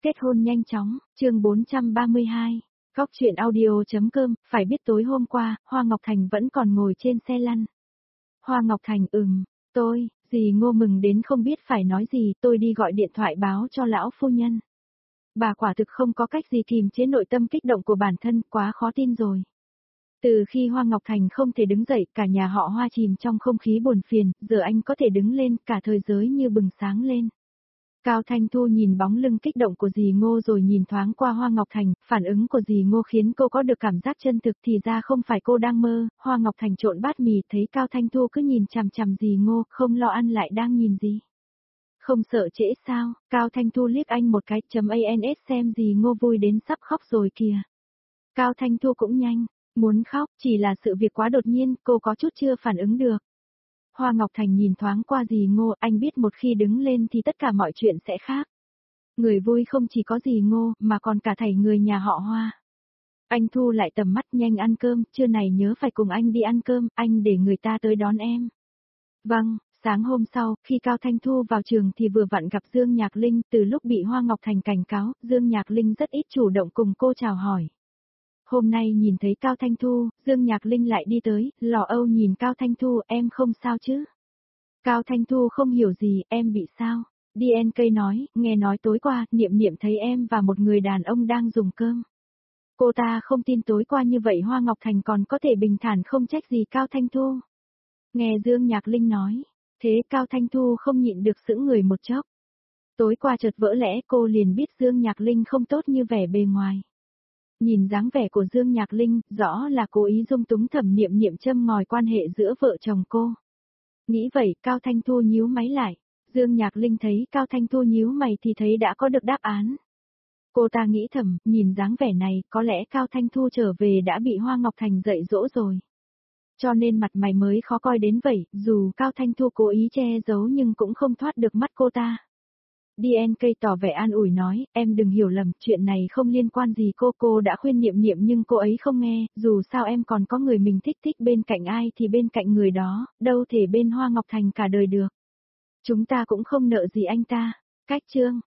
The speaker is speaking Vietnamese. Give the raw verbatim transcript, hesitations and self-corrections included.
Kết hôn nhanh chóng, chương bốn trăm ba mươi hai. Góc chuyện audio.com, phải biết tối hôm qua, Hoa Ngọc Thành vẫn còn ngồi trên xe lăn. Hoa Ngọc Thành ừm, tôi, dì Ngô mừng đến không biết phải nói gì, tôi đi gọi điện thoại báo cho lão phu nhân. Bà quả thực không có cách gì kìm chế nội tâm kích động của bản thân, quá khó tin rồi. Từ khi Hoa Ngọc Thành không thể đứng dậy, cả nhà họ Hoa chìm trong không khí buồn phiền, giờ anh có thể đứng lên, cả thời giới như bừng sáng lên. Cao Thanh Thu nhìn bóng lưng kích động của dì Ngô rồi nhìn thoáng qua Hoa Ngọc Thành, phản ứng của dì Ngô khiến cô có được cảm giác chân thực thì ra không phải cô đang mơ. Hoa Ngọc Thành trộn bát mì thấy Cao Thanh Thu cứ nhìn chằm chằm dì Ngô, không lo ăn lại đang nhìn gì. Không sợ trễ sao? Cao Thanh Thu liếc anh một cái, chấm ans xem dì Ngô vui đến sắp khóc rồi kìa. Cao Thanh Thu cũng nhanh, muốn khóc, chỉ là sự việc quá đột nhiên, cô có chút chưa phản ứng được. Hoa Ngọc Thành nhìn thoáng qua dì Ngô, anh biết một khi đứng lên thì tất cả mọi chuyện sẽ khác. Người vui không chỉ có dì Ngô, mà còn cả thảy người nhà họ Hoa. Anh thu lại tầm mắt, nhanh ăn cơm, trưa này nhớ phải cùng anh đi ăn cơm, anh để người ta tới đón em. Vâng, sáng hôm sau, khi Cao Thanh Thu vào trường thì vừa vặn gặp Dương Nhạc Linh, từ lúc bị Hoa Ngọc Thành cảnh cáo, Dương Nhạc Linh rất ít chủ động cùng cô chào hỏi. Hôm nay nhìn thấy Cao Thanh Thu, Dương Nhạc Linh lại đi tới, lò âu nhìn Cao Thanh Thu, em không sao chứ? Cao Thanh Thu không hiểu gì, em bị sao? đê en ca nói, nghe nói tối qua, Niệm Niệm thấy em và một người đàn ông đang dùng cơm. Cô ta không tin tối qua như vậy Hoa Ngọc Thành còn có thể bình thản không trách gì Cao Thanh Thu. Nghe Dương Nhạc Linh nói, thế Cao Thanh Thu không nhịn được sững người một chốc. Tối qua chợt vỡ lẽ cô liền biết Dương Nhạc Linh không tốt như vẻ bề ngoài. Nhìn dáng vẻ của Dương Nhạc Linh, rõ là cố ý dung túng Thẩm Niệm Niệm châm ngòi quan hệ giữa vợ chồng cô. Nghĩ vậy, Cao Thanh Thu nhíu máy lại. Dương Nhạc Linh thấy Cao Thanh Thu nhíu mày thì thấy đã có được đáp án. Cô ta nghĩ thầm, nhìn dáng vẻ này, có lẽ Cao Thanh Thu trở về đã bị Hoa Ngọc Thành dạy dỗ rồi. Cho nên mặt mày mới khó coi đến vậy, dù Cao Thanh Thu cố ý che giấu nhưng cũng không thoát được mắt cô ta. đê en ca tỏ vẻ an ủi nói, em đừng hiểu lầm, chuyện này không liên quan gì cô, cô đã khuyên Niệm Niệm nhưng cô ấy không nghe, dù sao em còn có người mình thích thích bên cạnh ai thì bên cạnh người đó, đâu thể bên Hoa Ngọc Thành cả đời được. Chúng ta cũng không nợ gì anh ta. Cách chương,